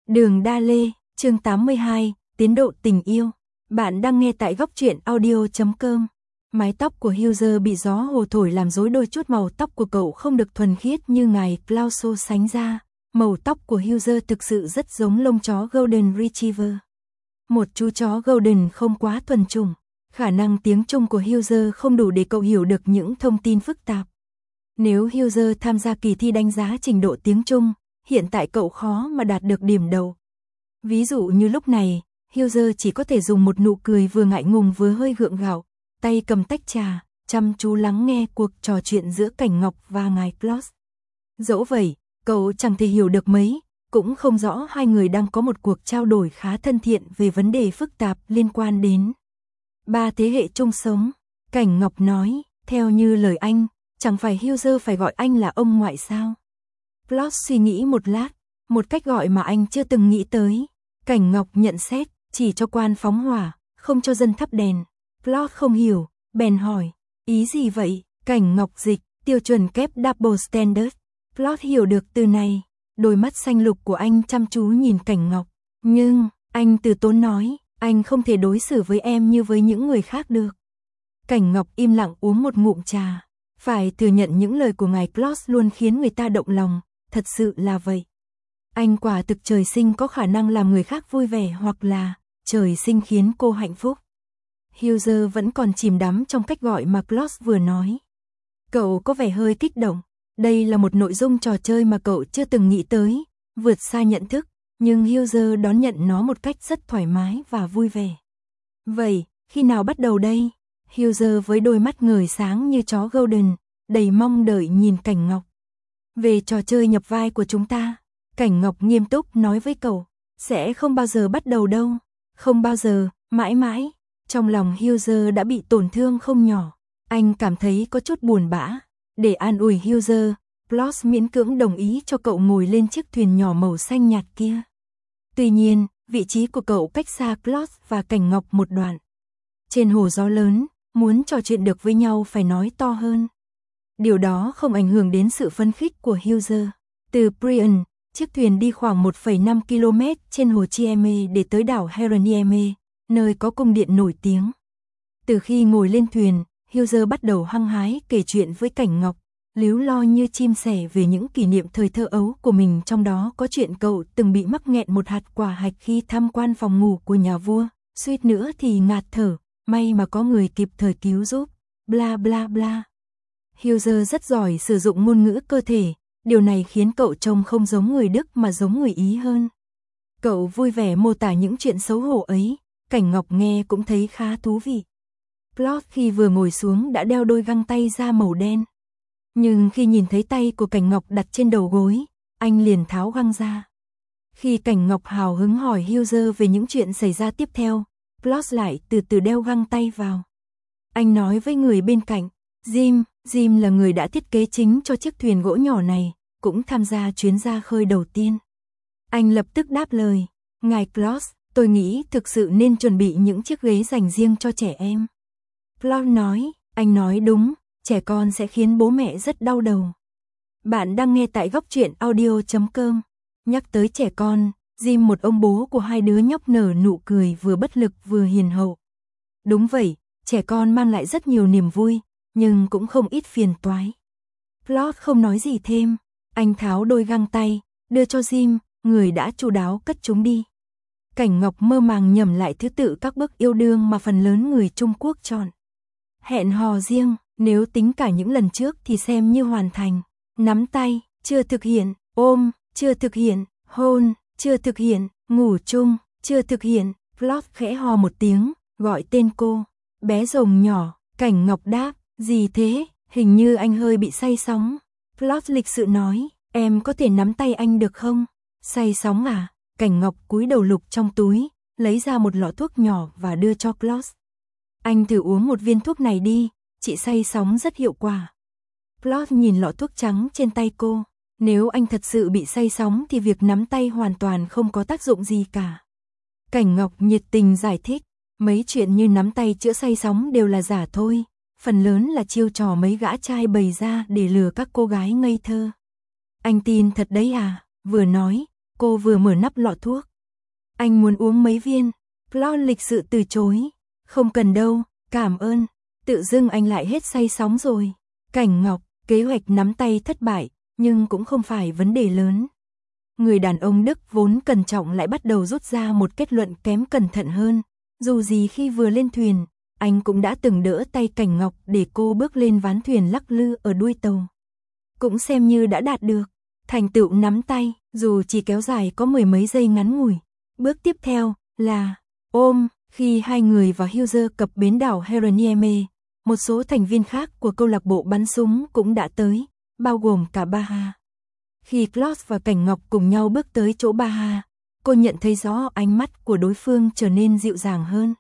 Đường Đa Lê, chương 82, tiến độ tình yêu. Bạn đang nghe tại góc truyện audio.com. Mái tóc của Hughes bị gió hồ thổi làm rối đôi chút, màu tóc của cậu không được thuần khiết như ngài Klaus so sánh ra. Màu tóc của Hughes thực sự rất giống lông chó Golden Retriever. Một chú chó Golden không quá thuần chủng. Khả năng tiếng Trung của Hughes không đủ để cậu hiểu được những thông tin phức tạp. Nếu Hughes tham gia kỳ thi đánh giá trình độ tiếng Trung, hiện tại cậu khó mà đạt được điểm đầu. Ví dụ như lúc này, Hughes chỉ có thể dùng một nụ cười vừa ngại ngùng vừa hơi gượng gạo, tay cầm tách trà, chăm chú lắng nghe cuộc trò chuyện giữa Cảnh Ngọc và ngài Klaus. Dẫu vậy, cậu chẳng thể hiểu được mấy, cũng không rõ hai người đang có một cuộc trao đổi khá thân thiện về vấn đề phức tạp liên quan đến 3 thế hệ chung sống. Cảnh Ngọc nói, theo như lời anh, chẳng phải Hughes phải gọi anh là ông ngoại sao? Klaus suy nghĩ một lát, một cách gọi mà anh chưa từng nghĩ tới. Cảnh Ngọc nhận xét, chỉ cho quan phóng hỏa, không cho dân thắp đèn. Klaus không hiểu, bèn hỏi, ý gì vậy? Cảnh Ngọc dịch, tiêu chuẩn kép double standard. Klaus hiểu được từ này, đôi mắt xanh lục của anh chăm chú nhìn Cảnh Ngọc. Nhưng, anh từ tốn nói, anh không thể đối xử với em như với những người khác được. Cảnh Ngọc im lặng uống một ngụm trà. Phải thừa nhận những lời của ngài Klaus luôn khiến người ta động lòng, thật sự là vậy. Anh quả thực trời sinh có khả năng làm người khác vui vẻ, hoặc là trời sinh khiến cô hạnh phúc. Hughes vẫn còn chìm đắm trong cách gọi mà Klaus vừa nói. Cậu có vẻ hơi kích động. Đây là một nội dung trò chơi mà cậu chưa từng nghĩ tới, vượt xa nhận thức, nhưng Hughes đón nhận nó một cách rất thoải mái và vui vẻ. Vậy, khi nào bắt đầu đây? Hughes với đôi mắt ngời sáng như chó Golden, đầy mong đợi nhìn Cảnh Ngọc. Về trò chơi nhập vai của chúng ta, Cảnh Ngọc nghiêm túc nói với cậu, sẽ không bao giờ bắt đầu đâu, không bao giờ, mãi mãi. Trong lòng Hughes đã bị tổn thương không nhỏ, anh cảm thấy có chút buồn bã. Để an ủi Hughes, Klaus miễn cưỡng đồng ý cho cậu ngồi lên chiếc thuyền nhỏ màu xanh nhạt kia. Tuy nhiên, vị trí của cậu cách xa Klaus và Cảnh Ngọc một đoạn. Trên hồ gió lớn, muốn trò chuyện được với nhau phải nói to hơn. Điều đó không ảnh hưởng đến sự phấn khích của Hughes. Từ Brian, chiếc thuyền đi khoảng 1,5 km trên hồ Chieme để tới đảo Heronieme, nơi có cung điện nổi tiếng. Từ khi ngồi lên thuyền, Hughes bắt đầu hăng hái kể chuyện với Cảnh Ngọc, líu lo như chim sẻ về những kỷ niệm thời thơ ấu của mình, trong đó có chuyện cậu từng bị mắc nghẹn một hạt quả hạch khi tham quan phòng ngủ của nhà vua, suýt nữa thì ngạt thở, may mà có người kịp thời cứu giúp, bla bla bla. Hughes rất giỏi sử dụng ngôn ngữ cơ thể, điều này khiến cậu trông không giống người Đức mà giống người Ý hơn. Cậu vui vẻ mô tả những chuyện xấu hổ ấy, Cảnh Ngọc nghe cũng thấy khá thú vị. Klaus khi vừa ngồi xuống đã đeo đôi găng tay da màu đen. Nhưng khi nhìn thấy tay của Cảnh Ngọc đặt trên đầu gối, anh liền tháo găng ra. Khi Cảnh Ngọc hào hứng hỏi Hughes về những chuyện xảy ra tiếp theo, Klaus lại từ từ đeo găng tay vào. Anh nói với người bên cạnh, Jim là người đã thiết kế chính cho chiếc thuyền gỗ nhỏ này, cũng tham gia chuyến ra khơi đầu tiên. Anh lập tức đáp lời, ngài Klaus, tôi nghĩ thực sự nên chuẩn bị những chiếc ghế dành riêng cho trẻ em. Klaus nói, anh nói đúng, trẻ con sẽ khiến bố mẹ rất đau đầu. Bạn đang nghe tại góc truyện audio.com. Nhắc tới trẻ con, Jim, một ông bố của hai đứa nhóc, nở nụ cười vừa bất lực vừa hiền hậu. Đúng vậy, trẻ con mang lại rất nhiều niềm vui, nhưng cũng không ít phiền toái. Klaus không nói gì thêm, anh tháo đôi găng tay, đưa cho Jim, người đã chu đáo cất chúng đi. Cảnh Ngọc mơ màng nhẩm lại thứ tự các bước yêu đương mà phần lớn người Trung Quốc chọn. Hẹn hò riêng, nếu tính cả những lần trước thì xem như hoàn thành. Nắm tay, chưa thực hiện. Ôm, chưa thực hiện. Hôn, chưa thực hiện. Ngủ chung, chưa thực hiện. Klaus khẽ hò một tiếng, gọi tên cô. Bé rồng nhỏ. Cảnh Ngọc đáp, gì thế, hình như anh hơi bị say sóng. Klaus lịch sự nói, em có thể nắm tay anh được không? Say sóng à? Cảnh Ngọc cúi đầu lục trong túi, lấy ra một lọ thuốc nhỏ và đưa cho Klaus. Anh thử uống một viên thuốc này đi, chị say sóng rất hiệu quả. Klaus nhìn lọ thuốc trắng trên tay cô. Nếu anh thật sự bị say sóng thì việc nắm tay hoàn toàn không có tác dụng gì cả. Cảnh Ngọc nhiệt tình giải thích, mấy chuyện như nắm tay chữa say sóng đều là giả thôi, phần lớn là chiêu trò mấy gã trai bày ra để lừa các cô gái ngây thơ. Anh tin thật đấy à? Vừa nói, cô vừa mở nắp lọ thuốc. Anh muốn uống mấy viên. Claude lịch sự từ chối. Không cần đâu, cảm ơn. Tự dưng anh lại hết say sóng rồi. Cảnh Ngọc, kế hoạch nắm tay thất bại, nhưng cũng không phải vấn đề lớn. Người đàn ông Đức vốn cẩn trọng lại bắt đầu rút ra một kết luận kém cẩn thận hơn. Dù gì khi vừa lên thuyền, anh cũng đã từng đỡ tay Cảnh Ngọc để cô bước lên ván thuyền lắc lư ở đuôi tàu. Cũng xem như đã đạt được thành tựu nắm tay, dù chỉ kéo dài có mười mấy giây ngắn ngủi. Bước tiếp theo là ôm. Khi hai người và Hughes cập bến đảo Heronieme, một số thành viên khác của câu lạc bộ bắn súng cũng đã tới, bao gồm cả Baha. Khi Claude và Cảnh Ngọc cùng nhau bước tới chỗ Baha, cô nhận thấy rõ ánh mắt của đối phương trở nên dịu dàng hơn.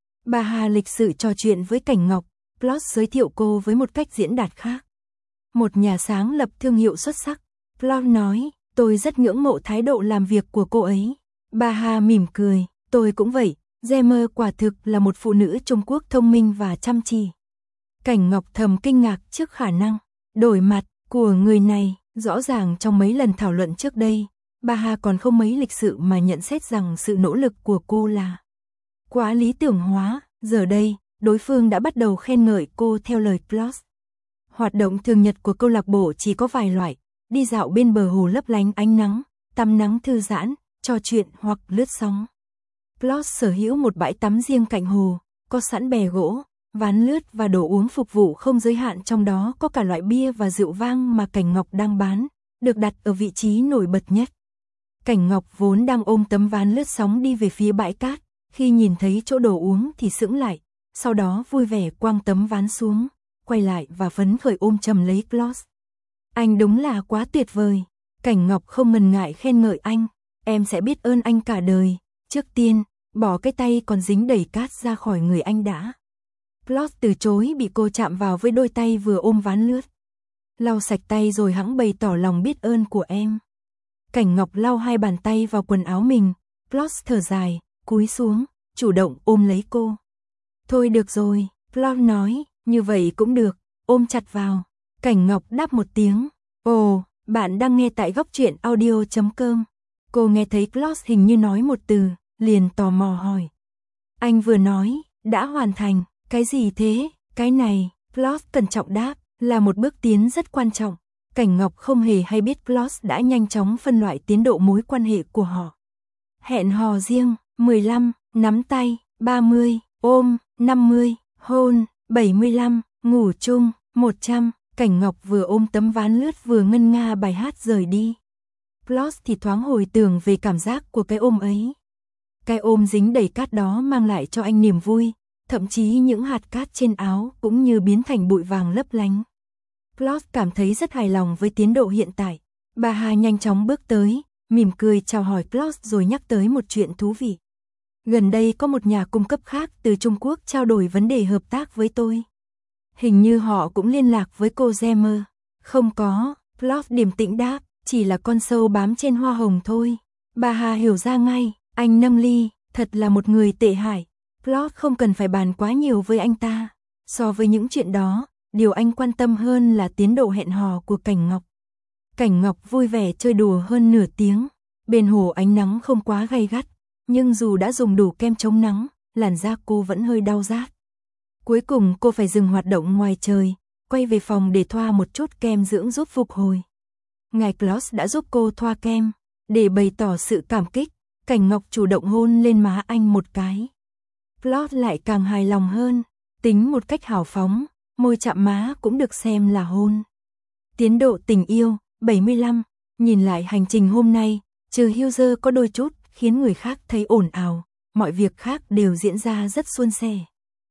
Baha lịch sự trò chuyện với Cảnh Ngọc, Claude giới thiệu cô với một cách diễn đạt khác. Một nhà sáng lập thương hiệu xuất sắc, Claude nói, tôi rất ngưỡng mộ thái độ làm việc của cô ấy. Baha mỉm cười, tôi cũng vậy, Gemma quả thực là một phụ nữ Trung Quốc thông minh và chăm chỉ. Cảnh Ngọc thầm kinh ngạc trước khả năng đổi mặt của người này, rõ ràng trong mấy lần thảo luận trước đây, Baha còn không mấy lịch sự mà nhận xét rằng sự nỗ lực của cô là quá lý tưởng hóa, giờ đây, đối phương đã bắt đầu khen ngợi cô theo lời Claude. Hoạt động thường nhật của câu lạc bộ chỉ có vài loại, đi dạo bên bờ hồ lấp lánh ánh nắng, tắm nắng thư giãn, trò chuyện hoặc lướt sóng. Claude sở hữu một bãi tắm riêng cạnh hồ, có sẵn bè gỗ, ván lướt và đồ uống phục vụ không giới hạn, trong đó có cả loại bia và rượu vang mà Cảnh Ngọc đang bán, được đặt ở vị trí nổi bật nhất. Cảnh Ngọc vốn đang ôm tấm ván lướt sóng đi về phía bãi cát, khi nhìn thấy chỗ đồ uống thì sững lại, sau đó vui vẻ quăng tấm ván xuống, quay lại và phấn khởi ôm chầm lấy Claude. Anh đúng là quá tuyệt vời. Cảnh Ngọc không ngần ngại khen ngợi anh, em sẽ biết ơn anh cả đời. Trước tiên, bỏ cái tay còn dính đầy cát ra khỏi người anh đã. Claude từ chối bị cô chạm vào với đôi tay vừa ôm ván lướt. Lau sạch tay rồi hẵng bày tỏ lòng biết ơn của em. Cảnh Ngọc lau hai bàn tay vào quần áo mình, Claude thở dài, cúi xuống, chủ động ôm lấy cô. Thôi được rồi, Claude nói, như vậy cũng được, ôm chặt vào. Cảnh Ngọc đáp một tiếng. Ồ, bạn đang nghe tại góc truyện audio.com. Cô nghe thấy Claude hình như nói một từ, liền tò mò hỏi. Anh vừa nói, đã hoàn thành, cái gì thế? Cái này, Claude cẩn trọng đáp, là một bước tiến rất quan trọng. Cảnh Ngọc không hề hay biết Claude đã nhanh chóng phân loại tiến độ mối quan hệ của họ. Hẹn hò riêng, 15, nắm tay, 30, ôm, 50, hôn, 75, ngủ chung, 100. Cảnh Ngọc vừa ôm tấm ván lướt vừa ngân nga bài hát rời đi. Claude thì thoáng hồi tưởng về cảm giác của cái ôm ấy. Cái ôm dính đầy cát đó mang lại cho anh niềm vui, thậm chí những hạt cát trên áo cũng như biến thành bụi vàng lấp lánh. Claude cảm thấy rất hài lòng với tiến độ hiện tại. Baha nhanh chóng bước tới, mỉm cười chào hỏi Claude rồi nhắc tới một chuyện thú vị. Gần đây có một nhà cung cấp khác từ Trung Quốc trao đổi vấn đề hợp tác với tôi. Hình như họ cũng liên lạc với cô Gemma. Không có, Claude điềm tĩnh đáp, chỉ là con sâu bám trên hoa hồng thôi. Baha hiểu ra ngay, anh nâng ly, thật là một người tệ hại. Claude không cần phải bàn quá nhiều với anh ta. So với những chuyện đó, điều anh quan tâm hơn là tiến độ hẹn hò của Cảnh Ngọc. Cảnh Ngọc vui vẻ chơi đùa hơn nửa tiếng. Bên hồ ánh nắng không quá gay gắt, nhưng dù đã dùng đủ kem chống nắng, làn da cô vẫn hơi đau rát. Cuối cùng cô phải dừng hoạt động ngoài trời, quay về phòng để thoa một chút kem dưỡng giúp phục hồi. Ngài Claude đã giúp cô thoa kem, để bày tỏ sự cảm kích, Cảnh Ngọc chủ động hôn lên má anh một cái. Claude lại càng hài lòng hơn, tính một cách hào phóng, môi chạm má cũng được xem là hôn. Tiến độ tình yêu, 75, nhìn lại hành trình hôm nay, trừ Hughes có đôi chút khiến người khác thấy ồn ào, mọi việc khác đều diễn ra rất suôn sẻ.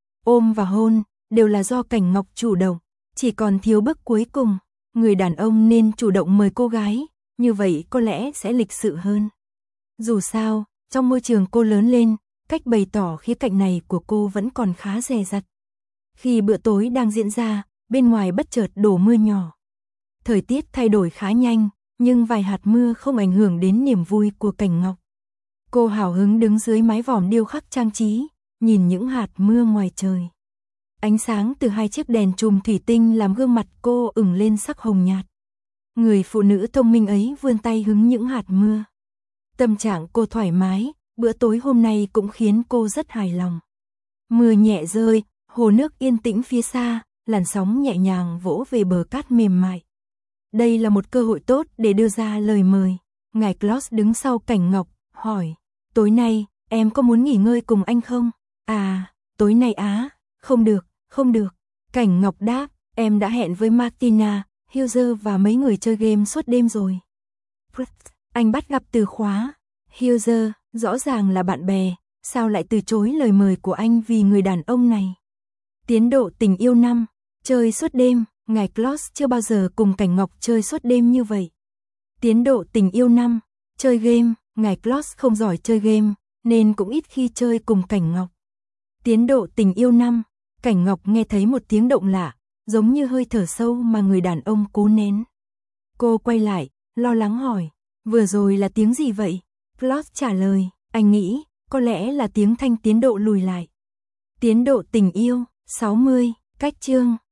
Ôm và hôn, đều là do Cảnh Ngọc chủ động, chỉ còn thiếu bước cuối cùng, người đàn ông nên chủ động mời cô gái, như vậy có lẽ sẽ lịch sự hơn. Dù sao, trong môi trường cô lớn lên, cách bày tỏ khía cạnh này của cô vẫn còn khá dè dặt. Khi bữa tối đang diễn ra, bên ngoài bất chợt đổ mưa nhỏ. Thời tiết thay đổi khá nhanh, nhưng vài hạt mưa không ảnh hưởng đến niềm vui của Cảnh Ngọc. Cô hào hứng đứng dưới mái vòm điêu khắc trang trí, nhìn những hạt mưa ngoài trời. Ánh sáng từ hai chiếc đèn chùm thủy tinh làm gương mặt cô ửng lên sắc hồng nhạt. Người phụ nữ thông minh ấy vươn tay hứng những hạt mưa. Tâm trạng cô thoải mái, bữa tối hôm nay cũng khiến cô rất hài lòng. Mưa nhẹ rơi, hồ nước yên tĩnh phía xa, làn sóng nhẹ nhàng vỗ về bờ cát mềm mại. Đây là một cơ hội tốt để đưa ra lời mời. Ngài Klaus đứng sau Cảnh Ngọc, hỏi, tối nay, em có muốn nghỉ ngơi cùng anh không? À, tối nay á, không được, không được. Cảnh Ngọc đáp, em đã hẹn với Martina, Hilger và mấy người chơi game suốt đêm rồi. Anh bắt gặp từ khóa. Hilger, rõ ràng là bạn bè, sao lại từ chối lời mời của anh vì người đàn ông này? Tiến độ tình yêu 5, chơi suốt đêm, ngài Klaus chưa bao giờ cùng Cảnh Ngọc chơi suốt đêm như vậy. Tiến độ tình yêu 5, chơi game, ngài Klaus không giỏi chơi game, nên cũng ít khi chơi cùng Cảnh Ngọc. Tiến độ tình yêu 5, Cảnh Ngọc nghe thấy một tiếng động lạ, giống như hơi thở sâu mà người đàn ông cố nén. Cô quay lại, lo lắng hỏi, vừa rồi là tiếng gì vậy? Klaus trả lời, anh nghĩ, có lẽ là tiếng thanh tiến độ lùi lại. Tiến độ tình yêu, 60, cách chương.